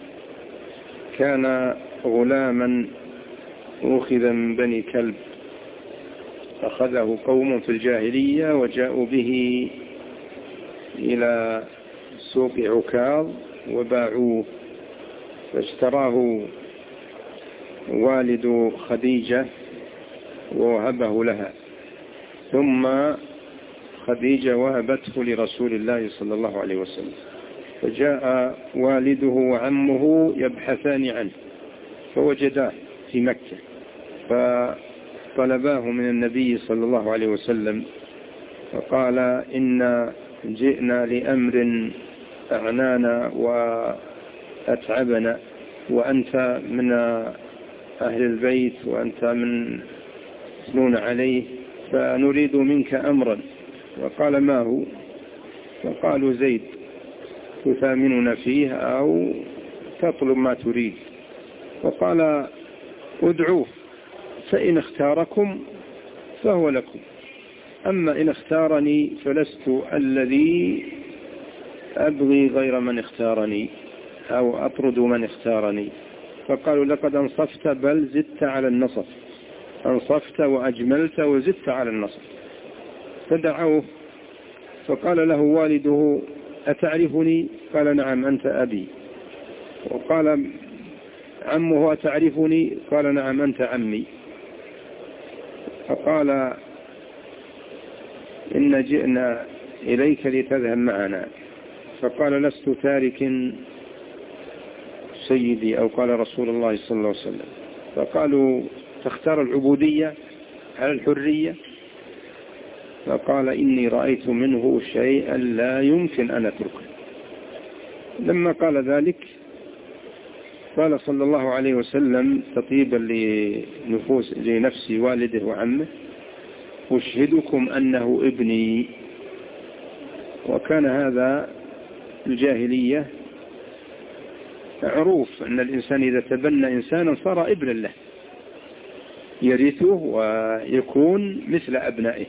كان غلاما أخذ من بني كلب، أخذه قوم في الجاهلية وجاءوا به إلى سوق عكاظ وباعوه، فاشتراه والد خديجة ووهبه لها، ثم خديجة وهبته لرسول الله صلى الله عليه وسلم، فجاء والده وعمه يبحثان عنه فوجداه في مكة، فطلباه من النبي صلى الله عليه وسلم، فقال إن جئنا لأمر أعنانا وأتعبنا، وأنت من أهل البيت وأنت من سنون عليه، فنريد منك أمرا. وقال ما هو؟ فقالوا زيد، تثامننا فيه أو تطلب ما تريد؟ وقال ادعوه فإن اختاركم فهو لكم، أما إن اختارني فلست الذي أبغي غير من اختارني أو أطرد من اختارني. فقالوا لقد أنصفت بل زدت على النصف، أنصفت وأجملت وزدت على النصف. فدعوه، فقال له والده أتعرفني؟ قال نعم أنت أبي. وقال عمه أتعرفني؟ قال نعم أنت عمي. فقال إن جئنا إليك لتذهب معنا. فقال لست تارك سيدي، أو قال رسول الله صلى الله عليه وسلم. فقالوا تختار العبودية على الحرية؟ فقال إني رأيت منه شيئا لا يمكن أن أتركه. لما قال ذلك قال صلى الله عليه وسلم تطيبا لنفس والده وعمه أشهدكم أنه ابني. وكان هذا الجاهلية معروف أن الإنسان إذا تبنى إنسانا صار ابنا له، يرثه ويكون مثل أبنائه،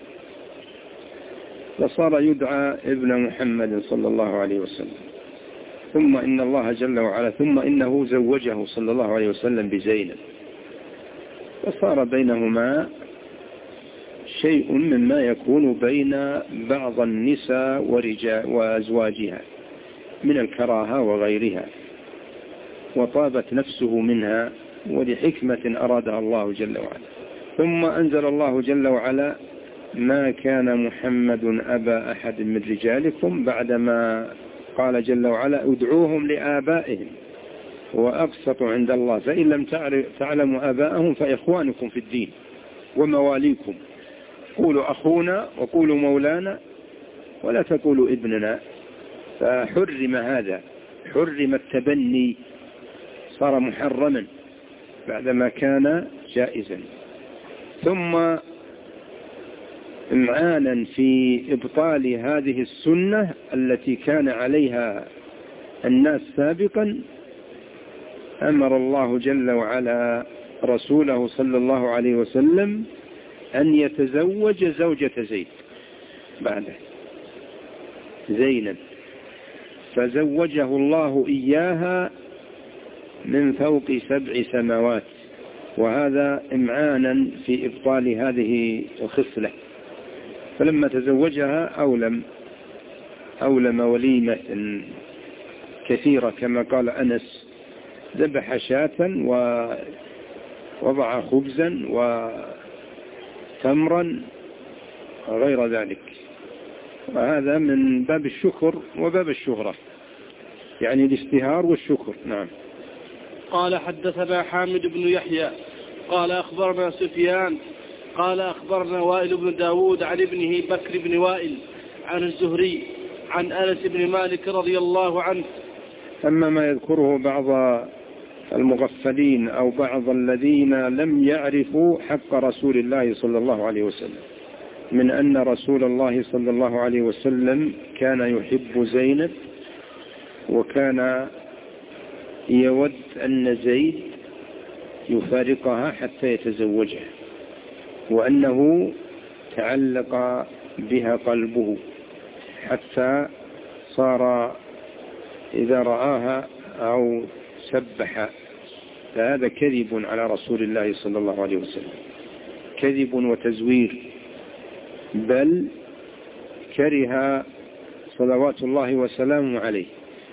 فصار يدعى ابن محمد صلى الله عليه وسلم. ثم إن الله جل وعلا ثم إنه زوجه صلى الله عليه وسلم بزينب، فصار بينهما شيء مما يكون بين بعض النساء وأزواجها من الكراهة وغيرها، وطابت نفسه منها ولحكمة أرادها الله جل وعلا. ثم أنزل الله جل وعلا ما كان محمد أبا أحد من رجالكم، بعدما قال جل وعلا ادعوهم لآبائهم وأقسط عند الله، فإن لم تعلموا آباءهم فإخوانكم في الدين ومواليكم، قولوا أخونا وقولوا مولانا ولا تقولوا ابننا. فحرم هذا، حرم التبني، صار محرما بعدما كان جائزا. ثم امعانا في إبطال هذه السنة التي كان عليها الناس سابقا، أمر الله جل وعلا رسوله صلى الله عليه وسلم أن يتزوج زوجة زيد بعده، زينب. فزوجه الله إياها من فوق 7 سماوات، وهذا إمعانا في إبطال هذه الخصلة. فلما تزوجها أولم وليمة كثيرة كما قال أنس، ذبح شاة ووضع خبزا وتمرا غير ذلك، وهذا من باب الشكر وباب الشهرة، يعني الاشتهار والشكر. نعم. قال حدثنا حامد بن يحيى قال أخبرنا سفيان قال أخبرنا وائل بن داود عن ابنه بكر بن وائل عن الزهري عن أنس بن مالك رضي الله عنه. أما ما يذكره بعض المغفلين أو بعض الذين لم يعرفوا حق رسول الله صلى الله عليه وسلم من أن رسول الله صلى الله عليه وسلم كان يحب زينب، وكان يود أن زيد يفارقها حتى يتزوجها، وأنه تعلق بها قلبه حتى صار إذا رآها أو سبح. فهذا كذب على رسول الله صلى الله عليه وسلم، كذب وتزوير، بل كره صلوات الله وسلامه عليه،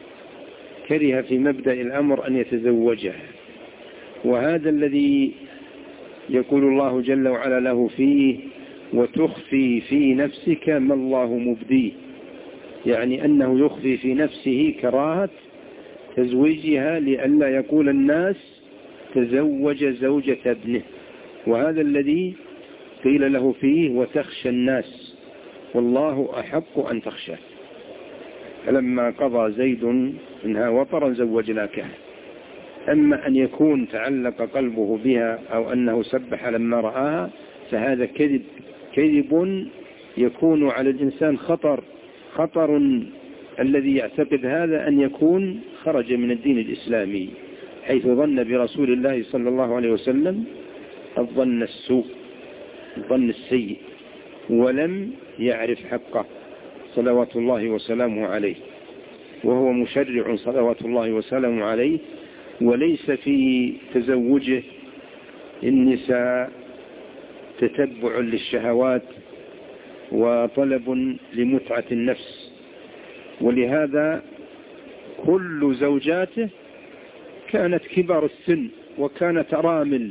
كره في مبدأ الأمر أن يتزوجها. وهذا الذي يقول الله جل وعلا له فيه: وتخفي في نفسك ما الله مبديه، يعني أنه يخفي في نفسه كراهة تزويجها لئلا يقول الناس تزوج زوجة ابنه. وهذا الذي قيل له فيه: وتخشى الناس والله أحق أن تخشاه. فلما قضى زيد منها وطرا زوجناكها. أما أن يكون تعلق قلبه بها أو أنه سبح لما رآها فهذا كذب يكون على الإنسان خطر الذي يعتقد هذا أن يكون خرج من الدين الإسلامي، حيث ظن برسول الله صلى الله عليه وسلم الظن السوء، الظن السيء، ولم يعرف حقه صلوات الله وسلامه عليه، وهو مشرع صلوات الله وسلامه عليه. وليس في تزوجه النساء تتبع للشهوات وطلب لمتعة النفس، ولهذا كل زوجاته كانت كبار السن وكانت رامل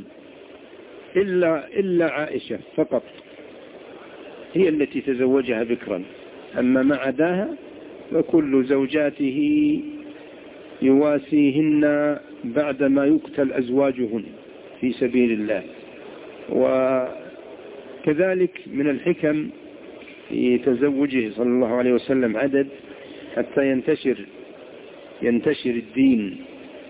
إلا عائشة فقط هي التي تزوجها بكرا. أما ما عداها فكل زوجاته يواسيهن بعدما يقتل أزواجهن في سبيل الله. وكذلك من الحكم في تزوجه صلى الله عليه وسلم عدد حتى ينتشر الدين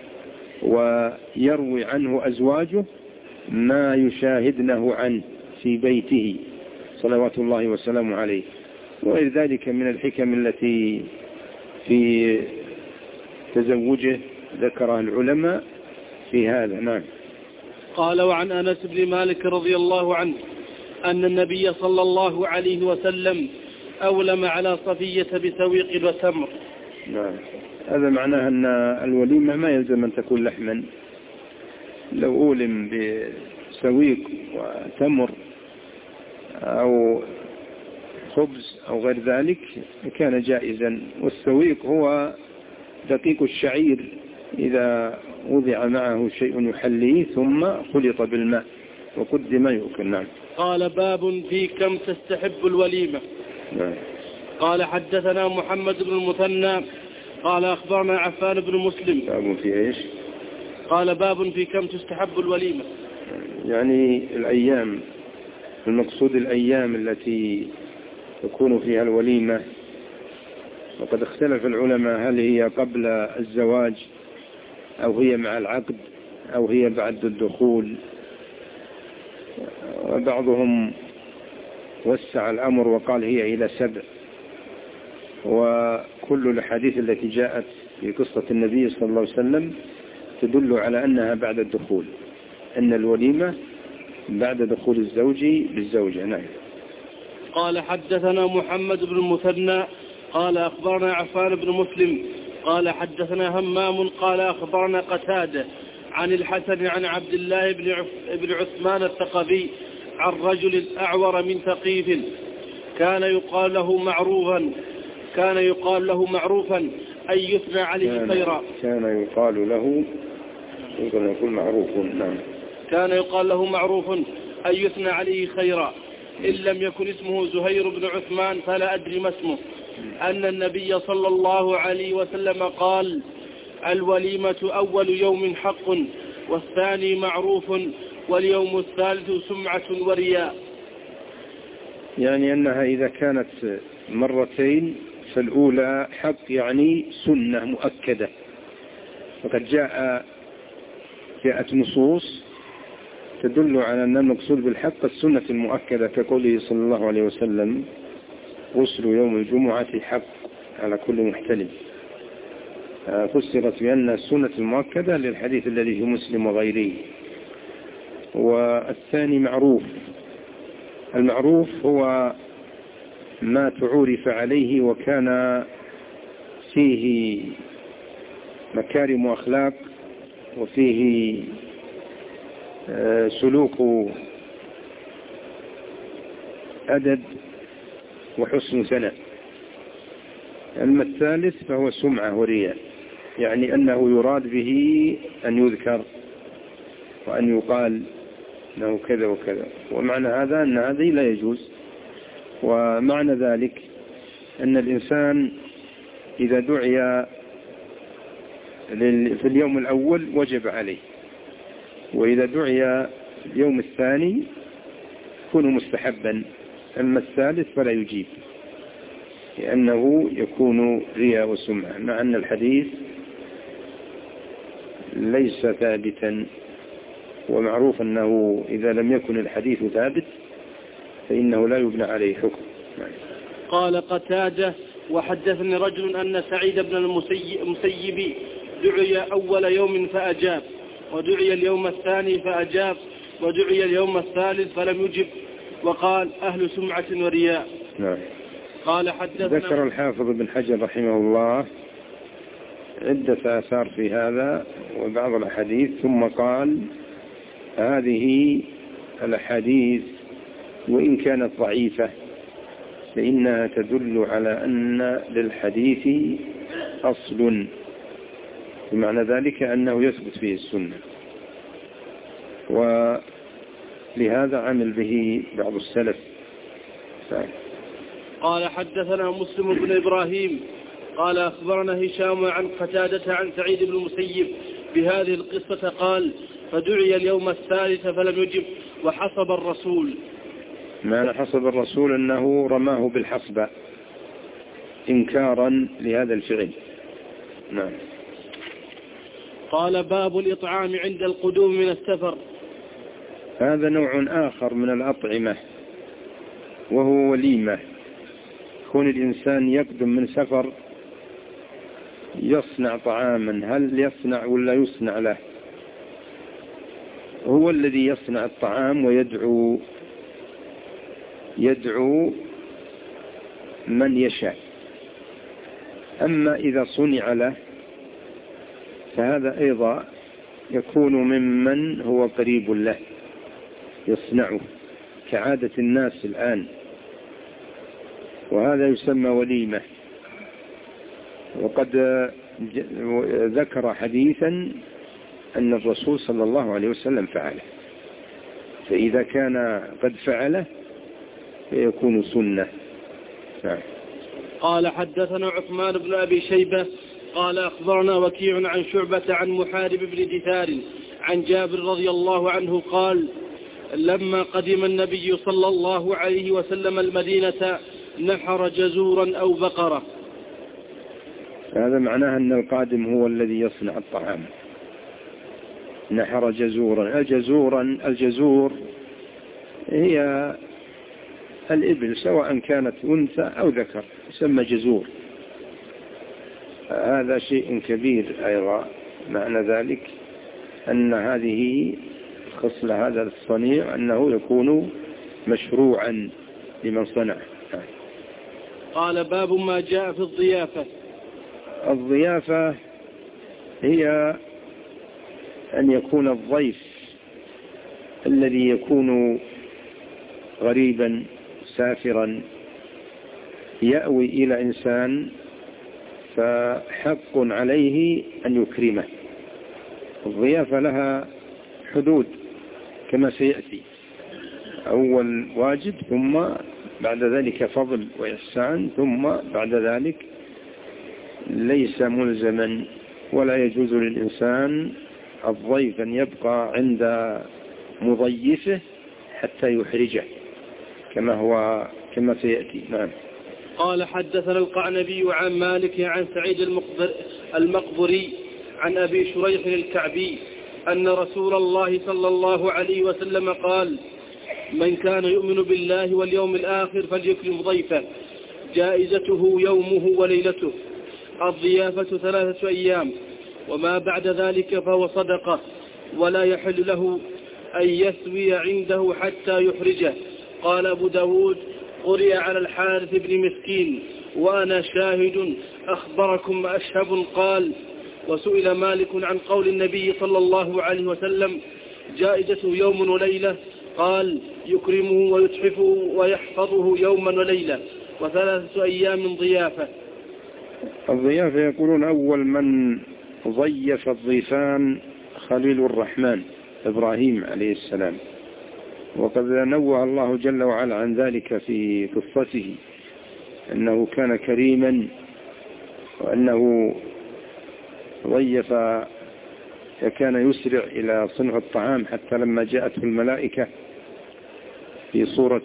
ويروي عنه أزواجه ما يشاهدنه عنه في بيته صلوات الله وسلامه عليه. وغير ذلك من الحكم التي في تزوجه ذكرها العلماء في هذا. نعم. قال: وعن أنس بن مالك رضي الله عنه أن النبي صلى الله عليه وسلم أولم على صفية بسويق وتمر. نعم. هذا معناه أن الوليمة ما يلزم أن تكون لحما، لو أولم بسويق وتمر أو خبز أو غير ذلك كان جائزا. والسويق هو دقيق الشعير إذا وضع معه شيء يحليه ثم خلط بالماء وقدم يؤكل. نعم. قال: باب في كم تستحب الوليمة. نعم. قال: حدثنا محمد بن المثنى قال أخبرنا عفان بن مسلم. باب في إيش؟ قال: باب في كم تستحب الوليمة، يعني الأيام، المقصود الأيام التي تكون فيها الوليمة. وقد اختلف العلماء هل هي قبل الزواج أو هي مع العقد أو هي بعد الدخول، وبعضهم وسع الأمر وقال هي إلى 7. وكل الحديث التي جاءت في قصة النبي صلى الله عليه وسلم تدل على أنها بعد الدخول، أن الوليمة بعد دخول الزوج بالزوجة. نعم. قال: حدثنا محمد بن المثنى قال أخبرنا عفان بن مسلم قال حدثنا همام قال أخبرنا قتادة عن الحسن عن عبد الله بن عثمان الثقفي عن رجل أعور من ثقيف كان يقال له معروفا أن يثنى عليه خيرا. كان يقال له معروف. نعم. كان يقال له معروف أن يثنى عليه خيرا إن لم يكن اسمه زهير بن عثمان فلا أدري ما اسمه، أن النبي صلى الله عليه وسلم قال: الوليمة أول يوم حق، والثاني معروف، واليوم الثالث سمعة ورياء. يعني أنها إذا كانت مرتين فالأولى حق، يعني سنة مؤكدة، وقد جاءت نصوص تدل على أن المقصود بالحق السنة المؤكدة، كقوله صلى الله عليه وسلم: غسل يوم الجمعة حق على كل محتلم. فسرت بأن السنة المؤكدة للحديث الذي في مسلم وغيره. والثاني معروف. المعروف هو ما تعرف عليه وكان فيه مكارم وأخلاق، وفيه سلوك أدب وحسن ثناء. أما الثالث فهو سمعة ورياء، يعني أنه يراد به أن يذكر وأن يقال أنه كذا وكذا، ومعنى هذا أن هذه لا يجوز. ومعنى ذلك أن الإنسان إذا دعي في اليوم الأول وجب عليه، وإذا دعي في اليوم الثاني يكون مستحبا، أما الثالث فلا يجيب، لأنه يكون رياء وسمعة، مع أن الحديث ليس ثابتا، ومعروف أنه إذا لم يكن الحديث ثابت فإنه لا يبنى عليه حكم. قال قتادة: وحدثني رجل أن سعيد بن المسيب دعي أول يوم فأجاب، ودعي اليوم الثاني فأجاب، ودعي اليوم الثالث فلم يجب، وقال: أهل سمعة ورياء. نعم. قال حدثنا. ذكر الحافظ بن حجر رحمه الله عدة آثار في هذا وبعض الأحاديث، ثم قال: هذه الأحاديث وإن كانت ضعيفة فإنها تدل على أن للحديث أصل، بمعنى ذلك أنه يثبت فيه السنة، ولهذا عمل به بعض السلف. قال حدثنا مسلم بن إبراهيم قال أخبرنا هشام عن قتادة عن سعيد بن المسيب بهذه القصة قال: فدعي اليوم الثالث فلم يجب وحصب الرسول. معنى حصب الرسول أنه رماه بالحصبة إنكارا لهذا الفعل. نعم. قال: باب الإطعام عند القدوم من السفر. هذا نوع آخر من الأطعمة، وهو وليمة. يكون الإنسان يقدم من سفر يصنع طعاما، هل يصنع ولا يصنع له؟ هو الذي يصنع الطعام ويدعو من يشاء. أما إذا صنع له فهذا أيضا يكون ممن هو قريب له يصنعه، كعادة الناس الآن، وهذا يسمى وليمة. وقد ذكر حديثا أن الرسول صلى الله عليه وسلم فعله، فإذا كان قد فعله فيكون سنة. قال حدثنا عثمان بن أبي شيبة قال أخبرنا وكيع عن شعبة عن محارب بن دثار عن جابر رضي الله عنه قال: لما قدم النبي صلى الله عليه وسلم المدينة نحر جزورا أو بقرة. هذا معناه أن القادم هو الذي يصنع الطعام. نحر جزورا. الجزور هي الإبل سواء كانت أنثى أو ذكر، يسمى جزور. هذا شيء كبير أيضا، معنى ذلك أن هذه خصلة هذا الصنيع أنه يكون مشروعا لمن صنع. قال: باب ما جاء في الضيافة. الضيافة هي أن يكون الضيف الذي يكون غريبا سافرا يأوي إلى إنسان، فحق عليه أن يكرمه. الضيافة لها حدود كما سيأتي، أول واجب، ثم بعد ذلك فضل وإحسان، ثم بعد ذلك ليس ملزما ولا يجوز للإنسان الضيف أن يبقى عند مضيفه حتى يحرجه كما سيأتي. نعم. قال حدثنا القعنبي عن مالك عن سعيد المقبري عن أبي شريح الكعبي أن رسول الله صلى الله عليه وسلم قال: من كان يؤمن بالله واليوم الآخر فليكرم ضيفه، جائزته يومه وليلته، الضيافة 3 أيام، وما بعد ذلك فهو صدقة، ولا يحل له أن يسوي عنده حتى يحرجه. قال أبو داود: قرئ على الحارث بن مسكين وأنا شاهد، أخبركم أشهب. قال: وسئل مالك عن قول النبي صلى الله عليه وسلم: جائزته يوم وليلة، قال: يكرمه ويتحفه ويحفظه يوما وليلة، و3 أيام ضيافة. الضيافة يقولون أول من ضيف الضيفان خليل الرحمن إبراهيم عليه السلام، وقد نوه الله جل وعلا عن ذلك في قصته، أنه كان كريما، وأنه ضيف فكان يسرع إلى صنع الطعام، حتى لما جاءته الملائكة في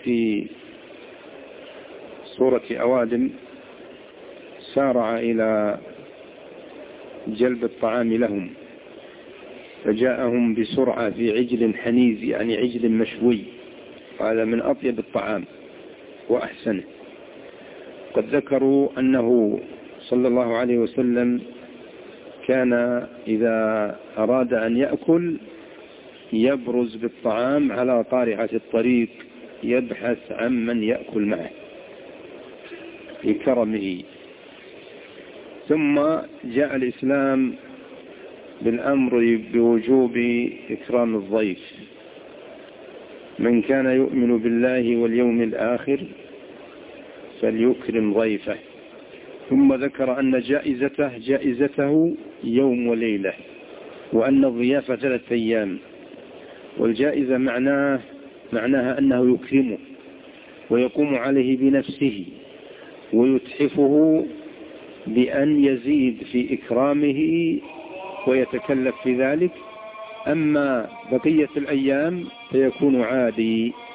صورة أوادم سارع إلى جلب الطعام لهم، فجاءهم بسرعة في عجل حنيذ، يعني عجل مشوي، هذا من أطيب الطعام وأحسنه. قد ذكروا أنه صلى الله عليه وسلم كان إذا أراد أن يأكل يبرز بالطعام على طارحة الطريق، يبحث عن من يأكل معه لكرمه. ثم جاء الإسلام بالأمر بوجوب إكرام الضيف. من كان يؤمن بالله واليوم الآخر فليكرم ضيفه. ثم ذكر أن جائزته يوم وليلة، وأن الضيافة 3 أيام. والجائزة معناها أنه يكرمه ويقوم عليه بنفسه ويتحفه بأن يزيد في إكرامه ويتكلف في ذلك. أما بقية الأيام فيكون عادي